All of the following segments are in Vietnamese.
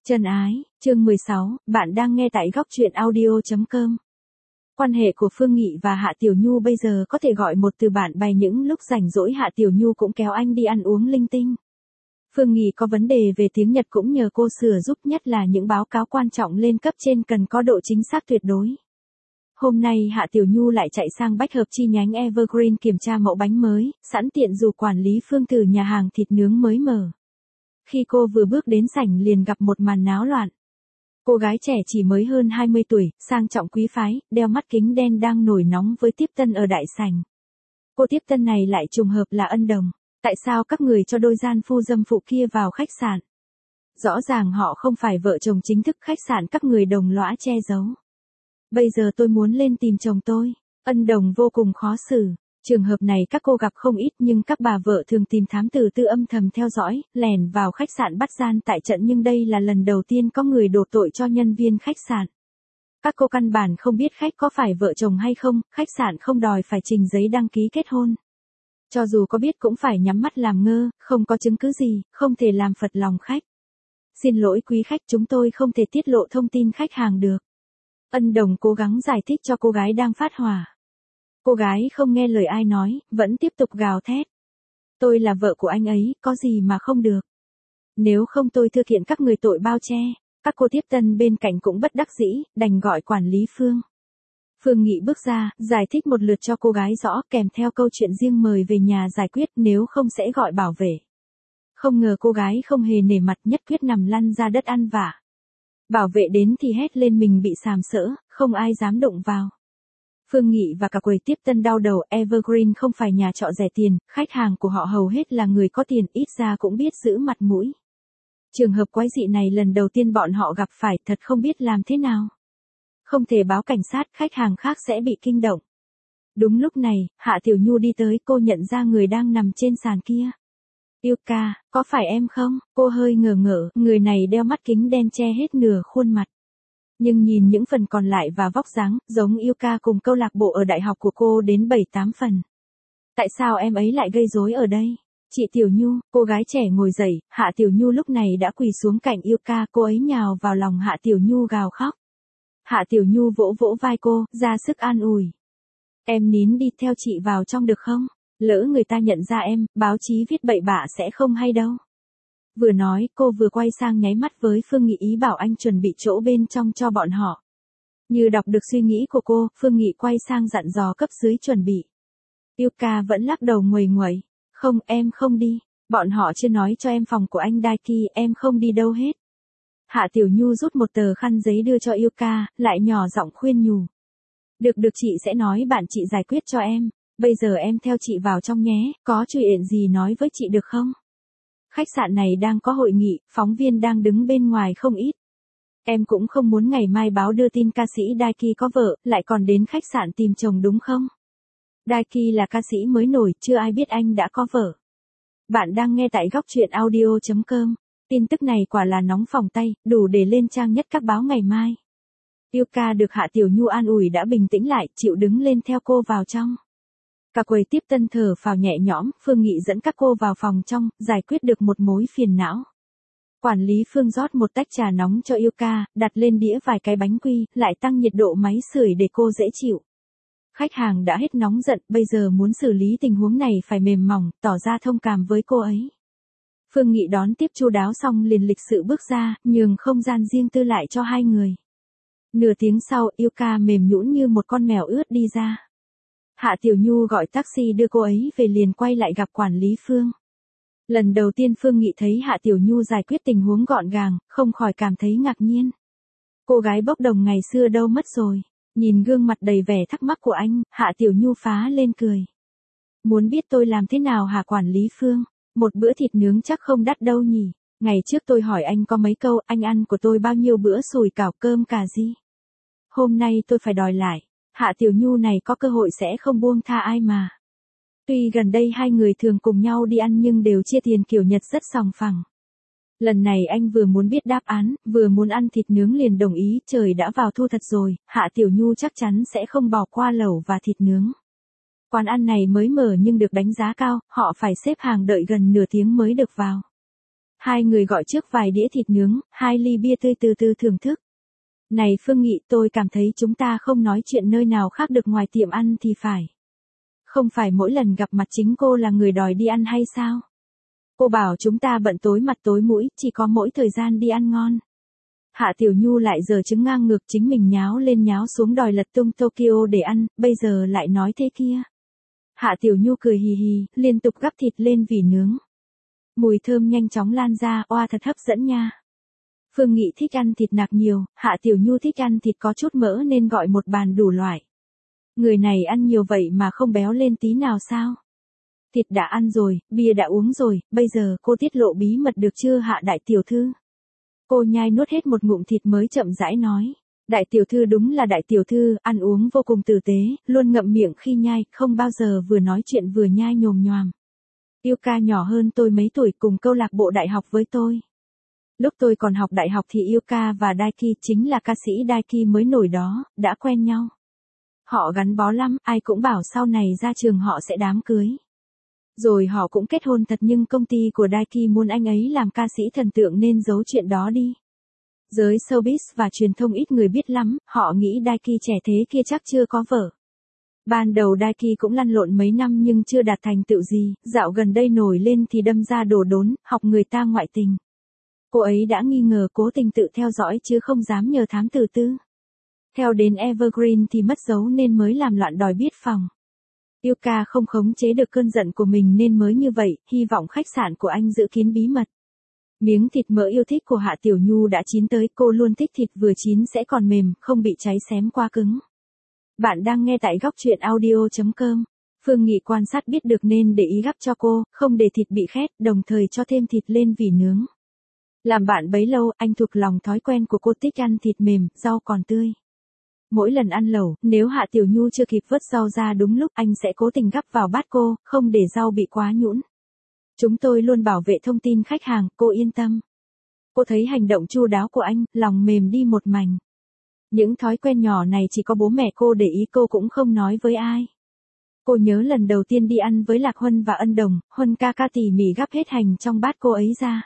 Chân ái, chương 16, bạn đang nghe tại góc truyện audio.com. Quan hệ của Phương Nghị và Hạ Tiểu Nhu bây giờ có thể gọi một từ bạn bè, những lúc rảnh rỗi Hạ Tiểu Nhu cũng kéo anh đi ăn uống linh tinh. Phương Nghị có vấn đề về tiếng Nhật cũng nhờ cô sửa giúp, nhất là những báo cáo quan trọng lên cấp trên cần có độ chính xác tuyệt đối. Hôm nay Hạ Tiểu Nhu lại chạy sang bách hợp chi nhánh Evergreen kiểm tra mẫu bánh mới, sẵn tiện dù quản lý Phương từ nhà hàng thịt nướng mới mở. Khi cô vừa bước đến sảnh liền gặp một màn náo loạn. Cô gái trẻ chỉ mới hơn 20 tuổi, sang trọng quý phái, đeo mắt kính đen đang nổi nóng với tiếp tân ở đại sảnh. Cô tiếp tân này lại trùng hợp là Ân Đồng. Tại sao các người cho đôi gian phu dâm phụ kia vào khách sạn? Rõ ràng họ không phải vợ chồng chính thức, khách sạn các người đồng lõa che giấu. Bây giờ tôi muốn lên tìm chồng tôi. Ân Đồng vô cùng khó xử. Trường hợp này các cô gặp không ít, nhưng các bà vợ thường tìm thám tử tư âm thầm theo dõi, lẻn vào khách sạn bắt gian tại trận, nhưng đây là lần đầu tiên có người đổ tội cho nhân viên khách sạn. Các cô căn bản không biết khách có phải vợ chồng hay không, khách sạn không đòi phải trình giấy đăng ký kết hôn. Cho dù có biết cũng phải nhắm mắt làm ngơ, không có chứng cứ gì, không thể làm phật lòng khách. Xin lỗi quý khách, chúng tôi không thể tiết lộ thông tin khách hàng được. Ân Đồng cố gắng giải thích cho cô gái đang phát hỏa. Cô gái không nghe lời ai nói, vẫn tiếp tục gào thét. Tôi là vợ của anh ấy, có gì mà không được. Nếu không tôi thư kiện các người tội bao che. Các cô tiếp tân bên cạnh cũng bất đắc dĩ, đành gọi quản lý Phương. Phương Nghị bước ra, giải thích một lượt cho cô gái rõ, kèm theo câu chuyện riêng mời về nhà giải quyết, nếu không sẽ gọi bảo vệ. Không ngờ cô gái không hề nể mặt, nhất quyết nằm lăn ra đất ăn vạ. Bảo vệ đến thì hét lên mình bị sàm sỡ, không ai dám động vào. Phương Nghị và cả quầy tiếp tân đau đầu, Evergreen không phải nhà trọ rẻ tiền, khách hàng của họ hầu hết là người có tiền, ít ra cũng biết giữ mặt mũi. Trường hợp quái dị này lần đầu tiên bọn họ gặp phải, thật không biết làm thế nào. Không thể báo cảnh sát, khách hàng khác sẽ bị kinh động. Đúng lúc này, Hạ Tiểu Nhu đi tới, cô nhận ra người đang nằm trên sàn kia. Yuka, có phải em không? Cô hơi ngờ ngợ, người này đeo mắt kính đen che hết nửa khuôn mặt. Nhưng nhìn những phần còn lại và vóc dáng, giống Yuka cùng câu lạc bộ ở đại học của cô đến 7-8 phần. Tại sao em ấy lại gây rối ở đây? Chị Tiểu Nhu, cô gái trẻ ngồi dậy, Hạ Tiểu Nhu lúc này đã quỳ xuống cạnh Yuka, cô ấy nhào vào lòng Hạ Tiểu Nhu gào khóc. Hạ Tiểu Nhu vỗ vỗ vai cô, ra sức an ủi. Em nín đi, theo chị vào trong được không? Lỡ người ta nhận ra em, báo chí viết bậy bạ sẽ không hay đâu. Vừa nói, cô vừa quay sang nháy mắt với Phương Nghị, ý bảo anh chuẩn bị chỗ bên trong cho bọn họ. Như đọc được suy nghĩ của cô, Phương Nghị quay sang dặn dò cấp dưới chuẩn bị. Yuka vẫn lắc đầu nguầy nguẩy. Không, em không đi. Bọn họ chưa nói cho em phòng của anh Daiki, em không đi đâu hết. Hạ Tiểu Nhu rút một tờ khăn giấy đưa cho Yuka, lại nhỏ giọng khuyên nhủ. Được chị sẽ nói bạn chị giải quyết cho em. Bây giờ em theo chị vào trong nhé, có chuyện gì nói với chị được không? Khách sạn này đang có hội nghị, phóng viên đang đứng bên ngoài không ít. Em cũng không muốn ngày mai báo đưa tin ca sĩ Daiki có vợ, lại còn đến khách sạn tìm chồng đúng không? Daiki là ca sĩ mới nổi, chưa ai biết anh đã có vợ. Bạn đang nghe tại góc truyện audio.com. Tin tức này quả là nóng phòng tay, đủ để lên trang nhất các báo ngày mai. Yuka được Hạ Tiểu Nhu an ủi đã bình tĩnh lại, chịu đứng lên theo cô vào trong. Cả quầy tiếp tân thở phào nhẹ nhõm, Phương Nghị dẫn các cô vào phòng trong, giải quyết được một mối phiền não. Quản lý Phương rót một tách trà nóng cho Yuka, đặt lên đĩa vài cái bánh quy, lại tăng nhiệt độ máy sưởi để cô dễ chịu. Khách hàng đã hết nóng giận, bây giờ muốn xử lý tình huống này phải mềm mỏng, tỏ ra thông cảm với cô ấy. Phương Nghị đón tiếp chu đáo xong liền lịch sự bước ra, nhường không gian riêng tư lại cho hai người. Nửa tiếng sau, Yuka mềm nhũn như một con mèo ướt đi ra. Hạ Tiểu Nhu gọi taxi đưa cô ấy về, liền quay lại gặp quản lý Phương. Lần đầu tiên Phương Nghị thấy Hạ Tiểu Nhu giải quyết tình huống gọn gàng, không khỏi cảm thấy ngạc nhiên. Cô gái bốc đồng ngày xưa đâu mất rồi? Nhìn gương mặt đầy vẻ thắc mắc của anh, Hạ Tiểu Nhu phá lên cười. Muốn biết tôi làm thế nào hả quản lý Phương? Một bữa thịt nướng chắc không đắt đâu nhỉ? Ngày trước tôi hỏi anh có mấy câu, anh ăn của tôi bao nhiêu bữa sủi cảo cơm cà ri? Hôm nay tôi phải đòi lại. Hạ Tiểu Nhu này có cơ hội sẽ không buông tha ai mà. Tuy gần đây hai người thường cùng nhau đi ăn nhưng đều chia tiền kiểu Nhật rất sòng phẳng. Lần này anh vừa muốn biết đáp án, vừa muốn ăn thịt nướng liền đồng ý, trời đã vào thu thật rồi, Hạ Tiểu Nhu chắc chắn sẽ không bỏ qua lẩu và thịt nướng. Quán ăn này mới mở nhưng được đánh giá cao, họ phải xếp hàng đợi gần nửa tiếng mới được vào. Hai người gọi trước vài đĩa thịt nướng, 2 ly bia tươi từ từ thưởng thức. Này Phương Nghị, tôi cảm thấy chúng ta không nói chuyện nơi nào khác được ngoài tiệm ăn thì phải. Không phải mỗi lần gặp mặt chính cô là người đòi đi ăn hay sao? Cô bảo chúng ta bận tối mặt tối mũi, chỉ có mỗi thời gian đi ăn ngon. Hạ Tiểu Nhu lại giở chứng ngang ngược, chính mình nháo lên nháo xuống đòi lật tung Tokyo để ăn, bây giờ lại nói thế kia. Hạ Tiểu Nhu cười hì hì, liên tục gắp thịt lên vỉ nướng. Mùi thơm nhanh chóng lan ra, oa thật hấp dẫn nha. Phương Nghị thích ăn thịt nạc nhiều, Hạ Tiểu Nhu thích ăn thịt có chút mỡ nên gọi một bàn đủ loại. Người này ăn nhiều vậy mà không béo lên tí nào sao? Thịt đã ăn rồi, bia đã uống rồi, bây giờ cô tiết lộ bí mật được chưa Hạ đại tiểu thư? Cô nhai nuốt hết một ngụm thịt mới chậm rãi nói. Đại tiểu thư đúng là đại tiểu thư, ăn uống vô cùng tử tế, luôn ngậm miệng khi nhai, không bao giờ vừa nói chuyện vừa nhai nhồm nhoàm. Yuka nhỏ hơn tôi mấy tuổi, cùng câu lạc bộ đại học với tôi. Lúc tôi còn học đại học thì Yuka và Daiki, chính là ca sĩ Daiki mới nổi đó, đã quen nhau. Họ gắn bó lắm, ai cũng bảo sau này ra trường họ sẽ đám cưới. Rồi họ cũng kết hôn thật, nhưng công ty của Daiki muốn anh ấy làm ca sĩ thần tượng nên giấu chuyện đó đi. Giới showbiz và truyền thông ít người biết lắm, họ nghĩ Daiki trẻ thế kia chắc chưa có vợ. Ban đầu Daiki cũng lăn lộn mấy năm nhưng chưa đạt thành tựu gì, dạo gần đây nổi lên thì đâm ra đổ đốn, học người ta ngoại tình. Cô ấy đã nghi ngờ, cố tình tự theo dõi chứ không dám nhờ thám tử tư. Theo đến Evergreen thì mất dấu nên mới làm loạn đòi biết phòng. Yuka không khống chế được cơn giận của mình nên mới như vậy, hy vọng khách sạn của anh giữ kín bí mật. Miếng thịt mỡ yêu thích của Hạ Tiểu Nhu đã chín tới, cô luôn thích thịt vừa chín sẽ còn mềm, không bị cháy xém quá cứng. Bạn đang nghe tại góc truyện audio.com. Phương Nghị quan sát biết được nên để ý gắp cho cô, không để thịt bị khét, đồng thời cho thêm thịt lên vỉ nướng. Làm bạn bấy lâu, anh thuộc lòng thói quen của cô thích ăn thịt mềm, rau còn tươi. Mỗi lần ăn lẩu, nếu Hạ Tiểu Nhu chưa kịp vớt rau ra đúng lúc, anh sẽ cố tình gắp vào bát cô, không để rau bị quá nhũn. Chúng tôi luôn bảo vệ thông tin khách hàng, cô yên tâm. Cô thấy hành động chu đáo của anh, lòng mềm đi một mảnh. Những thói quen nhỏ này chỉ có bố mẹ cô để ý, cô cũng không nói với ai. Cô nhớ lần đầu tiên đi ăn với Lạc Huân và Ân Đồng, Huân ca ca tỉ mỉ gắp hết hành trong bát cô ấy ra.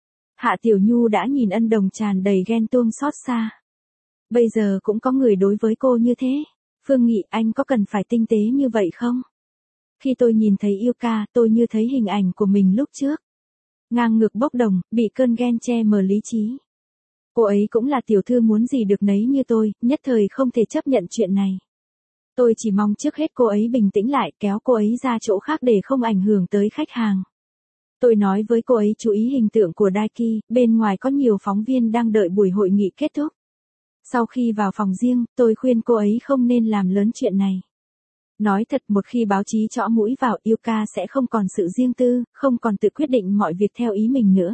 Hạ Tiểu Nhu đã nhìn Ân Đồng tràn đầy ghen tuông xót xa. Bây giờ cũng có người đối với cô như thế. Phương Nghị, anh có cần phải tinh tế như vậy không? Khi tôi nhìn thấy Yuka, tôi như thấy hình ảnh của mình lúc trước. Ngang ngược bốc đồng, bị cơn ghen che mờ lý trí. Cô ấy cũng là tiểu thư muốn gì được nấy như tôi, nhất thời không thể chấp nhận chuyện này. Tôi chỉ mong trước hết cô ấy bình tĩnh lại, kéo cô ấy ra chỗ khác để không ảnh hưởng tới khách hàng. Tôi nói với cô ấy chú ý hình tượng của Daiki, bên ngoài có nhiều phóng viên đang đợi buổi hội nghị kết thúc. Sau khi vào phòng riêng, tôi khuyên cô ấy không nên làm lớn chuyện này. Nói thật, một khi báo chí chõ mũi vào, Yuka sẽ không còn sự riêng tư, không còn tự quyết định mọi việc theo ý mình nữa.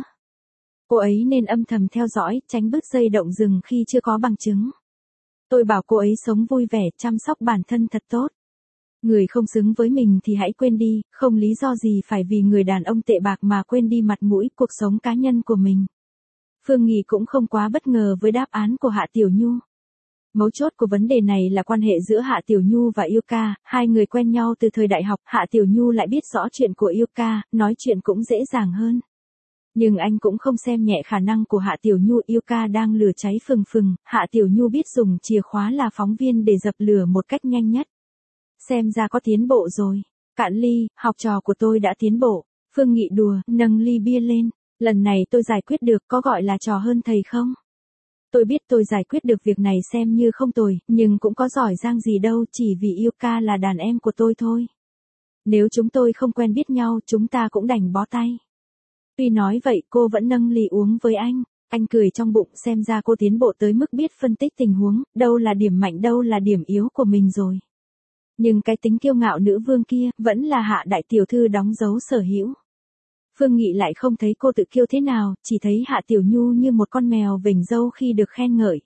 Cô ấy nên âm thầm theo dõi, tránh bứt dây động rừng khi chưa có bằng chứng. Tôi bảo cô ấy sống vui vẻ, chăm sóc bản thân thật tốt. Người không xứng với mình thì hãy quên đi, không lý do gì phải vì người đàn ông tệ bạc mà quên đi mặt mũi, cuộc sống cá nhân của mình. Phương Nghị cũng không quá bất ngờ với đáp án của Hạ Tiểu Nhu. Mấu chốt của vấn đề này là quan hệ giữa Hạ Tiểu Nhu và Yuka, hai người quen nhau từ thời đại học, Hạ Tiểu Nhu lại biết rõ chuyện của Yuka, nói chuyện cũng dễ dàng hơn. Nhưng anh cũng không xem nhẹ khả năng của Hạ Tiểu Nhu, Yuka đang lửa cháy phừng phừng, Hạ Tiểu Nhu biết dùng chìa khóa là phóng viên để dập lửa một cách nhanh nhất. Xem ra có tiến bộ rồi. Cạn ly, học trò của tôi đã tiến bộ. Phương Nghị đùa, nâng ly bia lên. Lần này tôi giải quyết được, có gọi là trò hơn thầy không? Tôi biết tôi giải quyết được việc này xem như không tồi, nhưng cũng có giỏi giang gì đâu, chỉ vì Yuka là đàn em của tôi thôi. Nếu chúng tôi không quen biết nhau, chúng ta cũng đành bó tay. Tuy nói vậy, cô vẫn nâng ly uống với anh. Anh cười trong bụng, xem ra cô tiến bộ tới mức biết phân tích tình huống, đâu là điểm mạnh đâu là điểm yếu của mình rồi. Nhưng cái tính kiêu ngạo nữ vương kia, vẫn là Hạ đại tiểu thư đóng dấu sở hữu. Phương Nghị lại không thấy cô tự kiêu thế nào, chỉ thấy Hạ Tiểu Nhu như một con mèo vểnh râu khi được khen ngợi.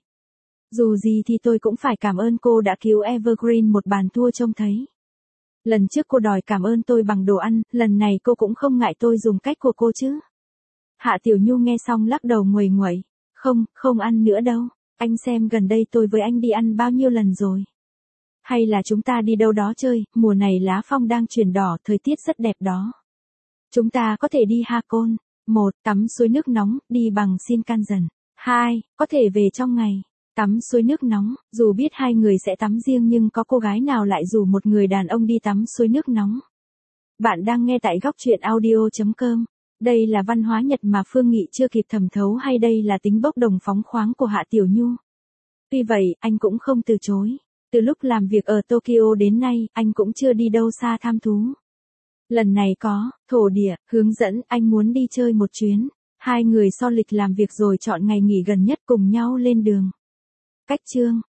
Dù gì thì tôi cũng phải cảm ơn cô đã cứu Evergreen một bàn thua trông thấy. Lần trước cô đòi cảm ơn tôi bằng đồ ăn, lần này cô cũng không ngại tôi dùng cách của cô chứ. Hạ Tiểu Nhu nghe xong lắc đầu nguầy nguậy. Không ăn nữa đâu. Anh xem gần đây tôi với anh đi ăn bao nhiêu lần rồi. Hay là chúng ta đi đâu đó chơi, mùa này lá phong đang chuyển đỏ, thời tiết rất đẹp đó. Chúng ta có thể đi Hakone. 1. Tắm suối nước nóng, đi bằng Shinkansen. 2. Có thể về trong ngày. Tắm suối nước nóng, dù biết hai người sẽ tắm riêng nhưng có cô gái nào lại rủ một người đàn ông đi tắm suối nước nóng. Bạn đang nghe tại góc truyện audio.com. Đây là văn hóa Nhật mà Phương Nghị chưa kịp thẩm thấu hay đây là tính bốc đồng phóng khoáng của Hạ Tiểu Nhu? Tuy vậy, anh cũng không từ chối. Từ lúc làm việc ở Tokyo đến nay, anh cũng chưa đi đâu xa tham thú. Lần này có, thổ địa, hướng dẫn, anh muốn đi chơi một chuyến. Hai người so lịch làm việc rồi chọn ngày nghỉ gần nhất cùng nhau lên đường. Cách chương